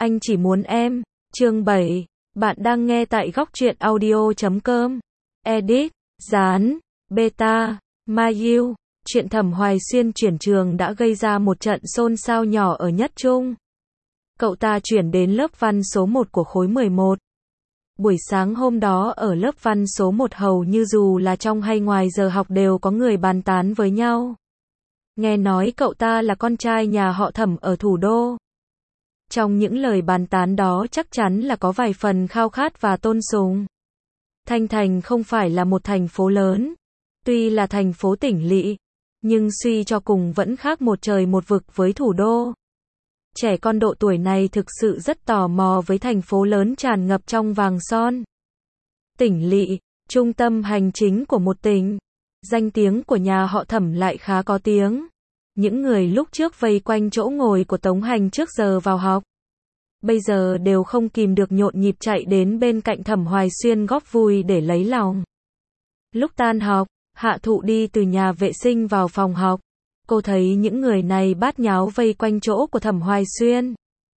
Anh chỉ muốn em. Chương 7. Bạn đang nghe tại góc truyện audio.com. Edit, dán, beta, Mayu. Chuyện Thẩm Hoài Xuyên chuyển trường đã gây ra một trận xôn xao nhỏ ở Nhất Trung. Cậu ta chuyển đến lớp văn số 1 của khối 11. Buổi sáng hôm đó ở lớp văn số 1 hầu như dù là trong hay ngoài giờ học đều có người bàn tán với nhau. Nghe nói cậu ta là con trai nhà họ Thẩm ở thủ đô. Trong những lời bàn tán đó chắc chắn là có vài phần khao khát và tôn sùng. Thanh Thành không phải là một thành phố lớn, tuy là thành phố tỉnh lỵ, nhưng suy cho cùng vẫn khác một trời một vực với thủ đô. Trẻ con độ tuổi này thực sự rất tò mò với thành phố lớn tràn ngập trong vàng son. Tỉnh lỵ, trung tâm hành chính của một tỉnh. Danh tiếng của nhà họ Thẩm lại khá có tiếng. Những người lúc trước vây quanh chỗ ngồi của Tống Hành trước giờ vào học, bây giờ đều không kìm được nhộn nhịp chạy đến bên cạnh Thẩm Hoài Xuyên góp vui để lấy lòng. Lúc tan học, Hạ Thụ đi từ nhà vệ sinh vào phòng học. Cô thấy những người này bát nháo vây quanh chỗ của Thẩm Hoài Xuyên.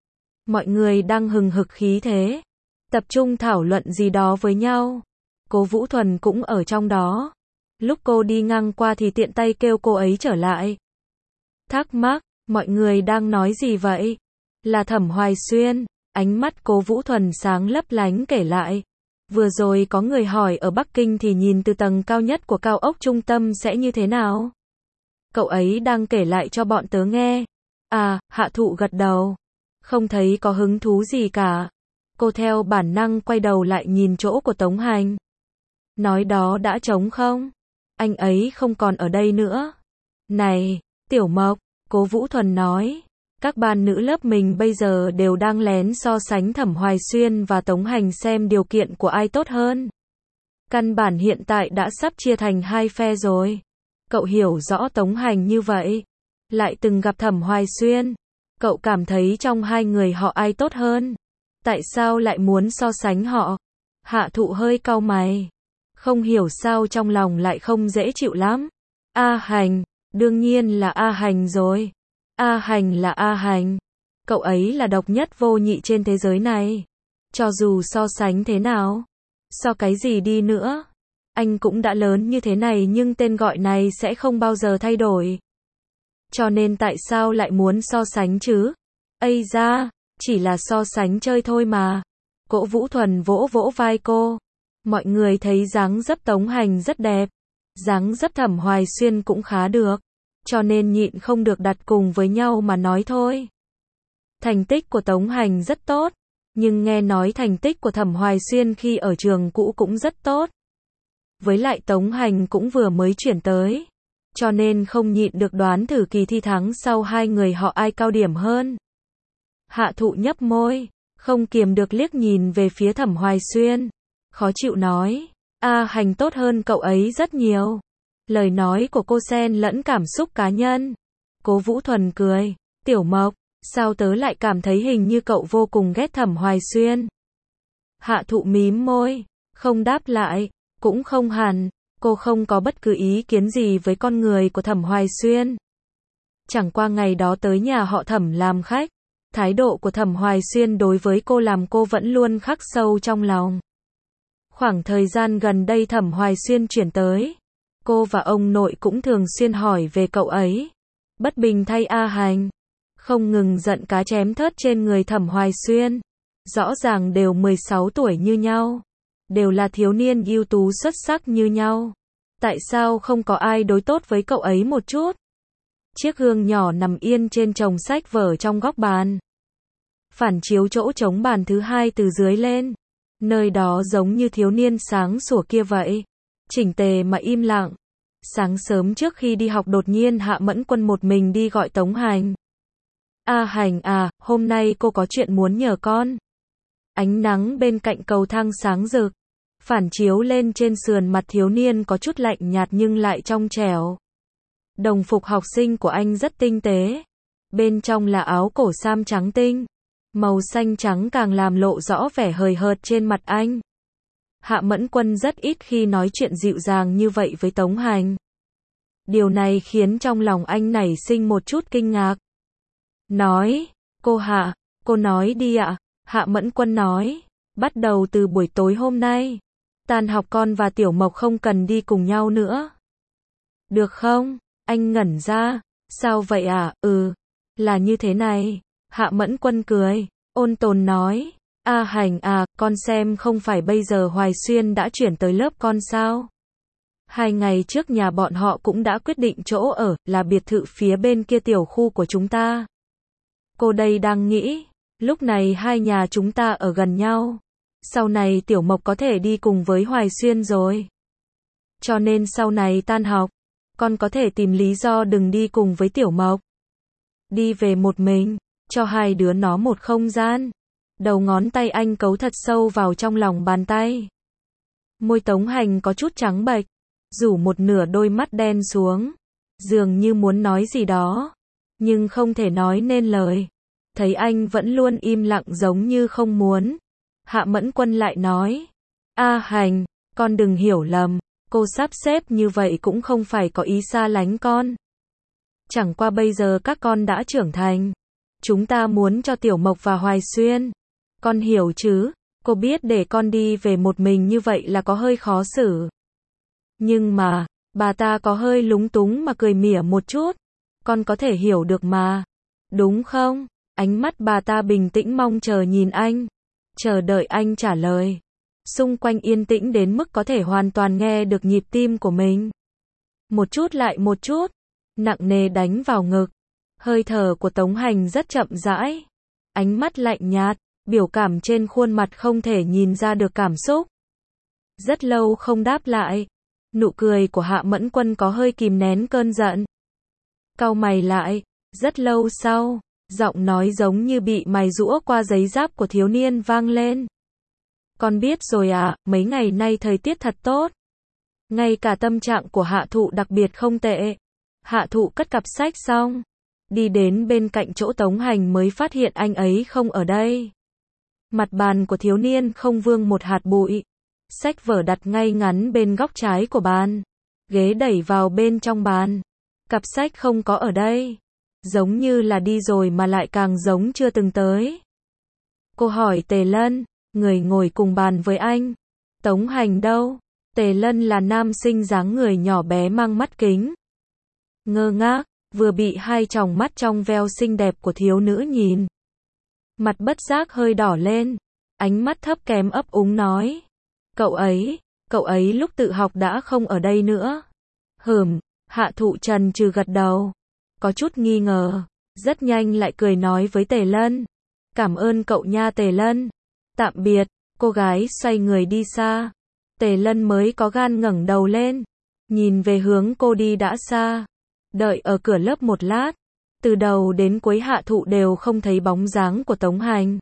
Mọi người đang hừng hực khí thế, tập trung thảo luận gì đó với nhau. Cố Vũ Thuần cũng ở trong đó. Lúc cô đi ngang qua thì tiện tay kêu cô ấy trở lại. Thắc mắc, mọi người đang nói gì vậy? Là Thẩm Hoài Xuyên. Ánh mắt Cố Vũ Thuần sáng lấp lánh kể lại. Vừa rồi có người hỏi ở Bắc Kinh thì nhìn từ tầng cao nhất của cao ốc trung tâm sẽ như thế nào? Cậu ấy đang kể lại cho bọn tớ nghe. À, Hạ Thụ gật đầu. Không thấy có hứng thú gì cả. Cô theo bản năng quay đầu lại nhìn chỗ của Tống Hành. Nói đó đã trống không? Anh ấy không còn ở đây nữa. Này, Tiểu Mộc, Cố Vũ Thuần nói. Các ban nữ lớp mình bây giờ đều đang lén so sánh Thẩm Hoài Xuyên và Tống Hành xem điều kiện của ai tốt hơn. Căn bản hiện tại đã sắp chia thành hai phe rồi. Cậu hiểu rõ Tống Hành như vậy. Lại từng gặp Thẩm Hoài Xuyên. Cậu cảm thấy trong hai người họ ai tốt hơn? Tại sao lại muốn so sánh họ? Hạ Thụ hơi cau mày. Không hiểu sao trong lòng lại không dễ chịu lắm. A Hành, đương nhiên là A Hành rồi. A Hành là A Hành. Cậu ấy là độc nhất vô nhị trên thế giới này. Cho dù so sánh thế nào, so cái gì đi nữa, anh cũng đã lớn như thế này nhưng tên gọi này sẽ không bao giờ thay đổi. Cho nên tại sao lại muốn so sánh chứ? Ây da, chỉ là so sánh chơi thôi mà. Cố Vũ Thuần vỗ vỗ vai cô. Mọi người thấy dáng dấp Tống Hành rất đẹp. Dáng dấp Thẩm Hoài Xuyên cũng khá được. Cho nên nhịn không được đặt cùng với nhau mà nói thôi. Thành tích của Tống Hành rất tốt. Nhưng nghe nói thành tích của Thẩm Hoài Xuyên khi ở trường cũ cũng rất tốt. Với lại Tống Hành cũng vừa mới chuyển tới. Cho nên không nhịn được đoán thử kỳ thi tháng sau hai người họ ai cao điểm hơn. Hạ Thụ nhấp môi, không kiềm được liếc nhìn về phía Thẩm Hoài Xuyên. Khó chịu nói, A Hành tốt hơn cậu ấy rất nhiều. Lời nói của cô xen lẫn cảm xúc cá nhân. Cố Vũ Thuần cười, Tiểu Mộc, sao tớ lại cảm thấy hình như cậu vô cùng ghét Thẩm Hoài Xuyên? Hạ Thụ mím môi, không đáp lại, cũng không hẳn, cô không có bất cứ ý kiến gì với con người của Thẩm Hoài Xuyên. Chẳng qua ngày đó tới nhà họ Thẩm làm khách, thái độ của Thẩm Hoài Xuyên đối với cô làm cô vẫn luôn khắc sâu trong lòng. Khoảng thời gian gần đây Thẩm Hoài Xuyên chuyển tới, cô và ông nội cũng thường xuyên hỏi về cậu ấy. Bất bình thay A Hành, không ngừng giận cá chém thớt trên người Thẩm Hoài Xuyên. Rõ ràng đều 16 tuổi như nhau, đều là thiếu niên ưu tú xuất sắc như nhau. Tại sao không có ai đối tốt với cậu ấy một chút? Chiếc gương nhỏ nằm yên trên chồng sách vở trong góc bàn. Phản chiếu chỗ trống bàn thứ hai từ dưới lên. Nơi đó giống như thiếu niên sáng sủa kia vậy. Chỉnh tề mà im lặng. Sáng sớm trước khi đi học đột nhiên Hạ Mẫn Quân một mình đi gọi Tống Hành. A Hành à, hôm nay cô có chuyện muốn nhờ con. Ánh nắng bên cạnh cầu thang sáng rực, phản chiếu lên trên sườn mặt thiếu niên có chút lạnh nhạt nhưng lại trong trẻo. Đồng phục học sinh của anh rất tinh tế. Bên trong là áo cổ sam trắng tinh. Màu xanh trắng càng làm lộ rõ vẻ hời hợt trên mặt anh. Hạ Mẫn Quân rất ít khi nói chuyện dịu dàng như vậy với Tống Hành. Điều này khiến trong lòng anh nảy sinh một chút kinh ngạc. Nói, cô Hạ, Cô nói đi ạ. Hạ Mẫn Quân nói. Bắt đầu từ buổi tối hôm nay, tan học con và Tiểu Mộc không cần đi cùng nhau nữa. Được không? Anh ngẩn ra. Sao vậy à? Là như thế này. Hạ Mẫn Quân cười, ôn tồn nói. A Hành à, con xem không phải bây giờ Hoài Xuyên đã chuyển tới lớp con sao? 2 ngày trước nhà bọn họ cũng đã quyết định chỗ ở, là biệt thự phía bên kia tiểu khu của chúng ta. Cô đây đang nghĩ, lúc này hai nhà chúng ta ở gần nhau. Sau này Tiểu Mộc có thể đi cùng với Hoài Xuyên rồi. Cho nên sau này tan học, con có thể tìm lý do đừng đi cùng với Tiểu Mộc. Đi về một mình, cho hai đứa nó một không gian. Đầu ngón tay anh cấu thật sâu vào trong lòng bàn tay. Môi Tống Hành có chút trắng bệch, rủ một nửa đôi mắt đen xuống, dường như muốn nói gì đó, nhưng không thể nói nên lời. Thấy anh vẫn luôn im lặng giống như không muốn, Hạ Mẫn Quân lại nói. A Hành, con đừng hiểu lầm, cô sắp xếp như vậy cũng không phải có ý xa lánh con. Chẳng qua bây giờ các con đã trưởng thành, chúng ta muốn cho Tiểu Mộc và Hoài Xuyên. Con hiểu chứ, cô biết để con đi về một mình như vậy là có hơi khó xử. Nhưng mà, bà ta có hơi lúng túng mà cười mỉa một chút. Con có thể hiểu được mà. Đúng không? Ánh mắt bà ta bình tĩnh mong chờ nhìn anh. Chờ đợi anh trả lời. Xung quanh yên tĩnh đến mức có thể hoàn toàn nghe được nhịp tim của mình. Một chút lại một chút, nặng nề đánh vào ngực. Hơi thở của Tống Hành rất chậm rãi. Ánh mắt lạnh nhạt, biểu cảm trên khuôn mặt không thể nhìn ra được cảm xúc. Rất lâu không đáp lại. Nụ cười của Hạ Mẫn Quân có hơi kìm nén cơn giận. Cau mày lại, rất lâu sau, giọng nói giống như bị mài giũa qua giấy giáp của thiếu niên vang lên. Con biết rồi à, mấy ngày nay thời tiết thật tốt. Ngay cả tâm trạng của Hạ Thụ đặc biệt không tệ. Hạ Thụ cất cặp sách xong, đi đến bên cạnh chỗ Tống Hành mới phát hiện anh ấy không ở đây. Mặt bàn của thiếu niên không vương một hạt bụi. Sách vở đặt ngay ngắn bên góc trái của bàn. Ghế đẩy vào bên trong bàn. Cặp sách không có ở đây. Giống như là đi rồi mà lại càng giống chưa từng tới. Cô hỏi Tề Lân, người ngồi cùng bàn với anh. Tống Hành đâu? Tề Lân là nam sinh dáng người nhỏ bé mang mắt kính. Ngơ ngác, vừa bị hai tròng mắt trong veo xinh đẹp của thiếu nữ nhìn. Mặt bất giác hơi đỏ lên. Ánh mắt thấp kém ấp úng nói. Cậu ấy lúc tự học đã không ở đây nữa. Hạ Thụ trần trừ gật đầu. Có chút nghi ngờ. Rất nhanh lại cười nói với Tề Lân. Cảm ơn cậu nha Tề Lân. Tạm biệt, cô gái xoay người đi xa. Tề Lân mới có gan ngẩng đầu lên. Nhìn về hướng cô đi đã xa. Đợi ở cửa lớp một lát. Từ đầu đến cuối Hạ Thụ đều không thấy bóng dáng của Tống Hành.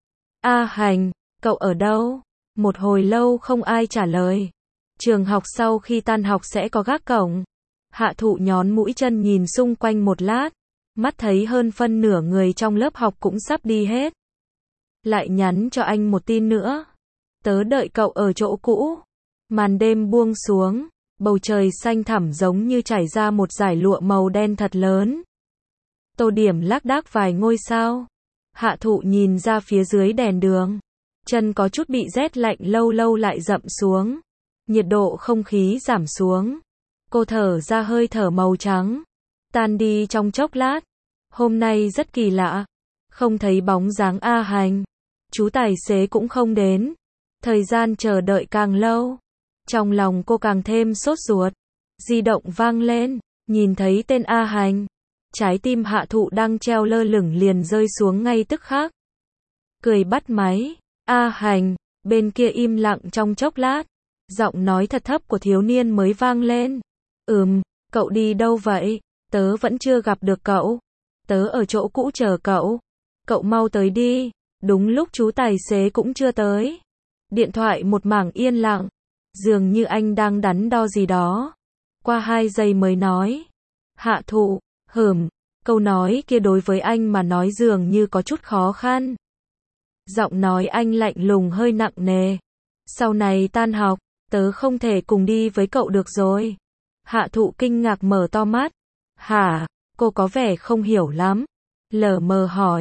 A Hành, cậu ở đâu? Một hồi lâu không ai trả lời. Trường học sau khi tan học sẽ có gác cổng. Hạ Thụ nhón mũi chân nhìn xung quanh một lát. Mắt thấy hơn phân nửa người trong lớp học cũng sắp đi hết. Lại nhắn cho anh một tin nữa. Tớ đợi cậu ở chỗ cũ. Màn đêm buông xuống. Bầu trời xanh thẳm giống như trải ra một dải lụa màu đen thật lớn. Tô điểm lác đác vài ngôi sao. Hạ Thụ nhìn ra phía dưới đèn đường. Chân có chút bị rét lạnh lâu lâu lại dậm xuống. Nhiệt độ không khí giảm xuống. Cô thở ra hơi thở màu trắng. Tan đi trong chốc lát. Hôm nay rất kỳ lạ. Không thấy bóng dáng A Hành. Chú tài xế cũng không đến. Thời gian chờ đợi càng lâu. Trong lòng cô càng thêm sốt ruột. Di động vang lên. Nhìn thấy tên A Hành. Trái tim Hạ Thụ đang treo lơ lửng liền rơi xuống ngay tức khắc. Cười bắt máy. A Hành, bên kia im lặng trong chốc lát. Giọng nói thật thấp của thiếu niên mới vang lên. Cậu đi đâu vậy? Tớ vẫn chưa gặp được cậu. Tớ ở chỗ cũ chờ cậu. Cậu mau tới đi. Đúng lúc chú tài xế cũng chưa tới. Điện thoại một mảng yên lặng. Dường như anh đang đắn đo gì đó. Qua 2 giây mới nói. Hạ Thụ, câu nói kia đối với anh mà nói dường như có chút khó khăn. Giọng nói anh lạnh lùng hơi nặng nề. Sau này tan học, tớ không thể cùng đi với cậu được rồi. Hạ Thụ kinh ngạc mở to mắt. Hả? Cô có vẻ không hiểu lắm. Lờ mờ hỏi.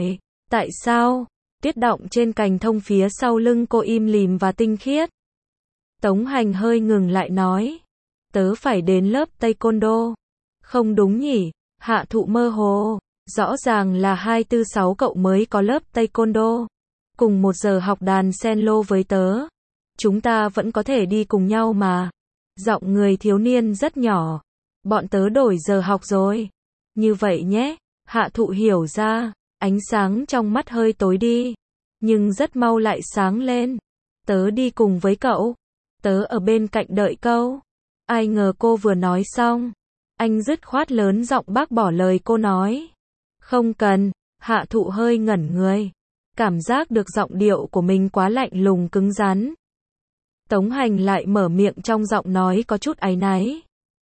Tại sao? Tuyết đọng trên cành thông phía sau lưng cô im lìm và tinh khiết. Tống Hành hơi ngừng lại nói. Tớ phải đến lớp taekwondo. Không đúng nhỉ? Hạ Thụ mơ hồ. Rõ ràng là 246 cậu mới có lớp taekwondo. Cùng 1 giờ học đàn cello với tớ. Chúng ta vẫn có thể đi cùng nhau mà. Giọng người thiếu niên rất nhỏ. Bọn tớ đổi giờ học rồi. Như vậy nhé. Hạ Thụ hiểu ra. Ánh sáng trong mắt hơi tối đi. Nhưng rất mau lại sáng lên. Tớ đi cùng với cậu. Tớ ở bên cạnh đợi câu. Ai ngờ cô vừa nói xong. Anh dứt khoát lớn giọng bác bỏ lời cô nói. Không cần. Hạ Thụ hơi ngẩn người. Cảm giác được giọng điệu của mình quá lạnh lùng cứng rắn. Tống Hành lại mở miệng trong giọng nói có chút áy náy.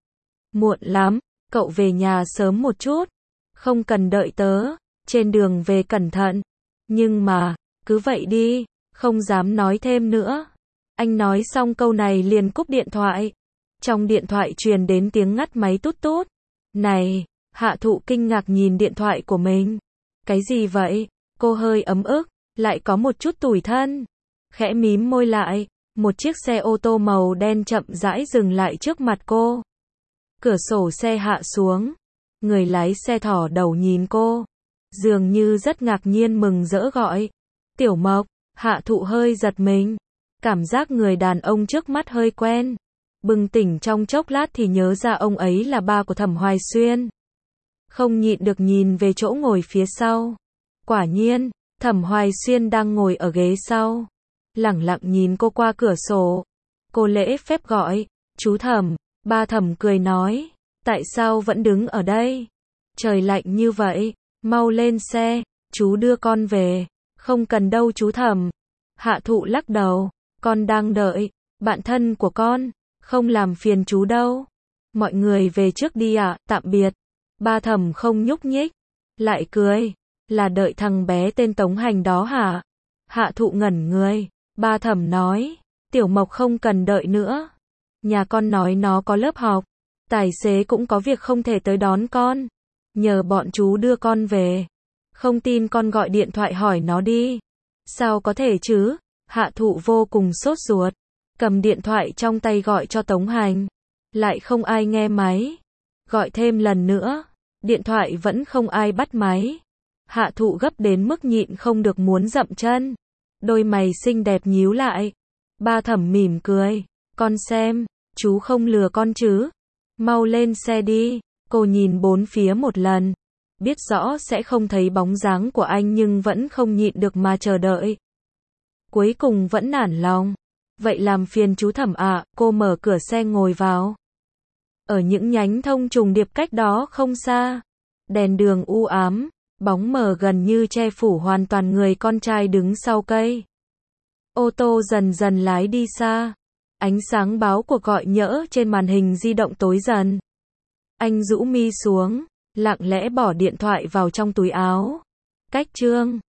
Muộn lắm. Cậu về nhà sớm một chút. Không cần đợi tớ. Trên đường về cẩn thận. Nhưng mà, cứ vậy đi. Không dám nói thêm nữa. Anh nói xong câu này liền cúp điện thoại. Trong điện thoại truyền đến tiếng ngắt máy tút tút. Này, Hạ Thụ kinh ngạc nhìn điện thoại của mình. Cái gì vậy? Cô hơi ấm ức, lại có một chút tủi thân. Khẽ mím môi lại, một chiếc xe ô tô màu đen chậm rãi dừng lại trước mặt cô. Cửa sổ xe hạ xuống. Người lái xe thỏ đầu nhìn cô. Dường như rất ngạc nhiên mừng rỡ gọi. Tiểu Mộc. Hạ Thụ hơi giật mình. Cảm giác người đàn ông trước mắt hơi quen. Bừng tỉnh trong chốc lát thì nhớ ra ông ấy là ba của Thẩm Hoài Xuyên. Không nhịn được nhìn về chỗ ngồi phía sau. Quả nhiên, Thẩm Hoài Xuyên đang ngồi ở ghế sau. Lẳng lặng nhìn cô qua cửa sổ. Cô lễ phép gọi, chú Thẩm. Ba Thẩm cười nói, tại sao vẫn đứng ở đây? Trời lạnh như vậy, mau lên xe, chú đưa con về. Không cần đâu chú Thẩm. Hạ Thụ lắc đầu, con đang đợi, bạn thân của con, không làm phiền chú đâu. Mọi người về trước đi ạ, tạm biệt. Ba Thẩm không nhúc nhích, lại cười, là đợi thằng bé tên Tống Hành đó hả? Hạ Thụ ngẩn người, ba Thẩm nói, Tiểu Mộc không cần đợi nữa. Nhà con nói nó có lớp học, tài xế cũng có việc không thể tới đón con. Nhờ bọn chú đưa con về. Không tin con gọi điện thoại hỏi nó đi. Sao có thể chứ? Hạ Thụ vô cùng sốt ruột. Cầm điện thoại trong tay gọi cho Tống Hành. Lại không ai nghe máy. Gọi thêm lần nữa. Điện thoại vẫn không ai bắt máy. Hạ Thụ gấp đến mức nhịn không được muốn dậm chân. Đôi mày xinh đẹp nhíu lại. Ba Thẩm mỉm cười. Con xem, chú không lừa con chứ. Mau lên xe đi. Cô nhìn bốn phía một lần. Biết rõ sẽ không thấy bóng dáng của anh nhưng vẫn không nhịn được mà chờ đợi. Cuối cùng vẫn nản lòng. Vậy làm phiền chú Thẩm ạ, cô mở cửa xe ngồi vào. Ở những nhánh thông trùng điệp cách đó không xa. Đèn đường u ám, bóng mờ gần như che phủ hoàn toàn người con trai đứng sau cây. Ô tô dần dần lái đi xa. Ánh sáng báo cuộc gọi nhỡ trên màn hình di động tối dần. Anh rũ mi xuống, lặng lẽ bỏ điện thoại vào trong túi áo. Cách chương